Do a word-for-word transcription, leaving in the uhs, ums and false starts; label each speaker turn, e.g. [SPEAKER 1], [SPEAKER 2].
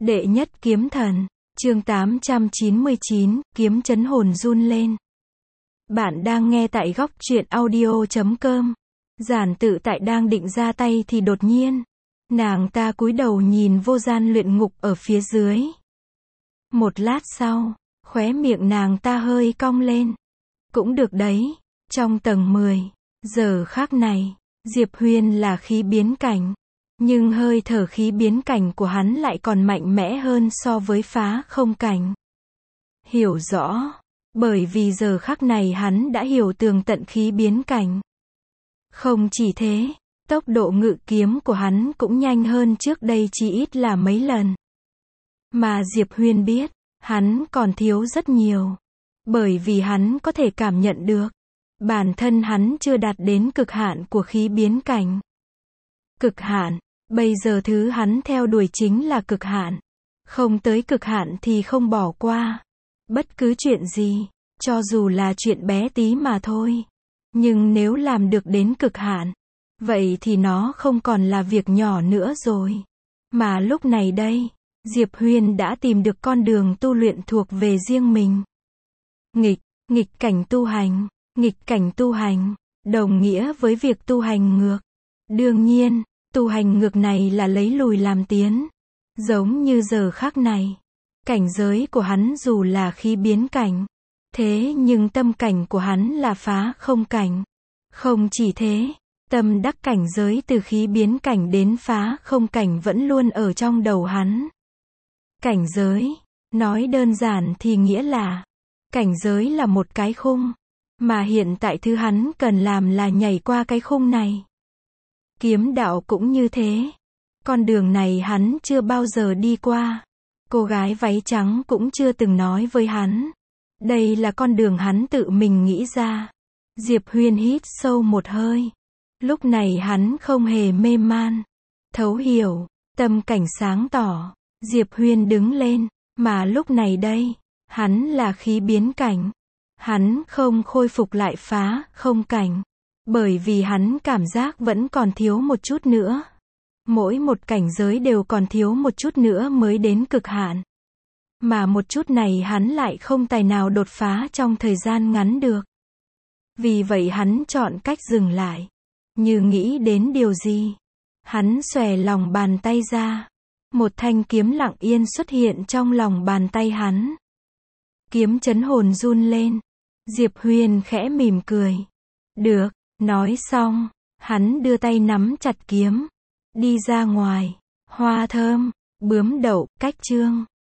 [SPEAKER 1] Đệ nhất kiếm thần, chương tám trăm chín mươi chín, kiếm chấn hồn run lên. Bạn đang nghe tại góc truyện audio chấm com. Giản Tự Tại đang định ra tay thì đột nhiên, nàng ta cúi đầu nhìn vô gian luyện ngục ở phía dưới. Một lát sau, khóe miệng nàng ta hơi cong lên. Cũng được đấy, trong tầng mười, giờ khắc này, Diệp Huyền là khí biến cảnh. Nhưng hơi thở khí biến cảnh của hắn lại còn mạnh mẽ hơn so với phá không cảnh. Hiểu rõ, bởi vì giờ khắc này hắn đã hiểu tường tận khí biến cảnh. Không chỉ thế, tốc độ ngự kiếm của hắn cũng nhanh hơn trước đây chỉ ít là mấy lần. Mà Diệp Huyền biết, hắn còn thiếu rất nhiều. Bởi vì hắn có thể cảm nhận được, bản thân hắn chưa đạt đến cực hạn của khí biến cảnh. Cực hạn, bây giờ thứ hắn theo đuổi chính là cực hạn. Không tới cực hạn thì không bỏ qua. Bất cứ chuyện gì, cho dù là chuyện bé tí mà thôi. Nhưng nếu làm được đến cực hạn, vậy thì nó không còn là việc nhỏ nữa rồi. Mà lúc này đây, Diệp Huyền đã tìm được con đường tu luyện thuộc về riêng mình. Nghịch, nghịch cảnh tu hành, nghịch cảnh tu hành, đồng nghĩa với việc tu hành ngược. Đương nhiên, tu hành ngược này là lấy lùi làm tiến. Giống như giờ khắc này, cảnh giới của hắn dù là khí biến cảnh, thế nhưng tâm cảnh của hắn là phá không cảnh. Không chỉ thế, tâm đắc cảnh giới từ khí biến cảnh đến phá không cảnh vẫn luôn ở trong đầu hắn. Cảnh giới, nói đơn giản thì nghĩa là, cảnh giới là một cái khung, mà hiện tại thứ hắn cần làm là nhảy qua cái khung này. Kiếm đạo cũng như thế. Con đường này hắn chưa bao giờ đi qua. Cô gái váy trắng cũng chưa từng nói với hắn. Đây là con đường hắn tự mình nghĩ ra. Diệp Huyền hít sâu một hơi. Lúc này hắn không hề mê man. Thấu hiểu, tâm cảnh sáng tỏ. Diệp Huyền đứng lên, mà lúc này đây, hắn là khí biến cảnh. Hắn không khôi phục lại phá không cảnh. Bởi vì hắn cảm giác vẫn còn thiếu một chút nữa. Mỗi một cảnh giới đều còn thiếu một chút nữa mới đến cực hạn. Mà một chút này hắn lại không tài nào đột phá trong thời gian ngắn được. Vì vậy hắn chọn cách dừng lại. Như nghĩ đến điều gì, hắn xòe lòng bàn tay ra. Một thanh kiếm lặng yên xuất hiện trong lòng bàn tay hắn. Kiếm chấn hồn run lên. Diệp Huyền khẽ mỉm cười. Được. Nói xong, hắn đưa tay nắm chặt kiếm. Đi ra ngoài. Hoa thơm, bướm đậu, cách chương.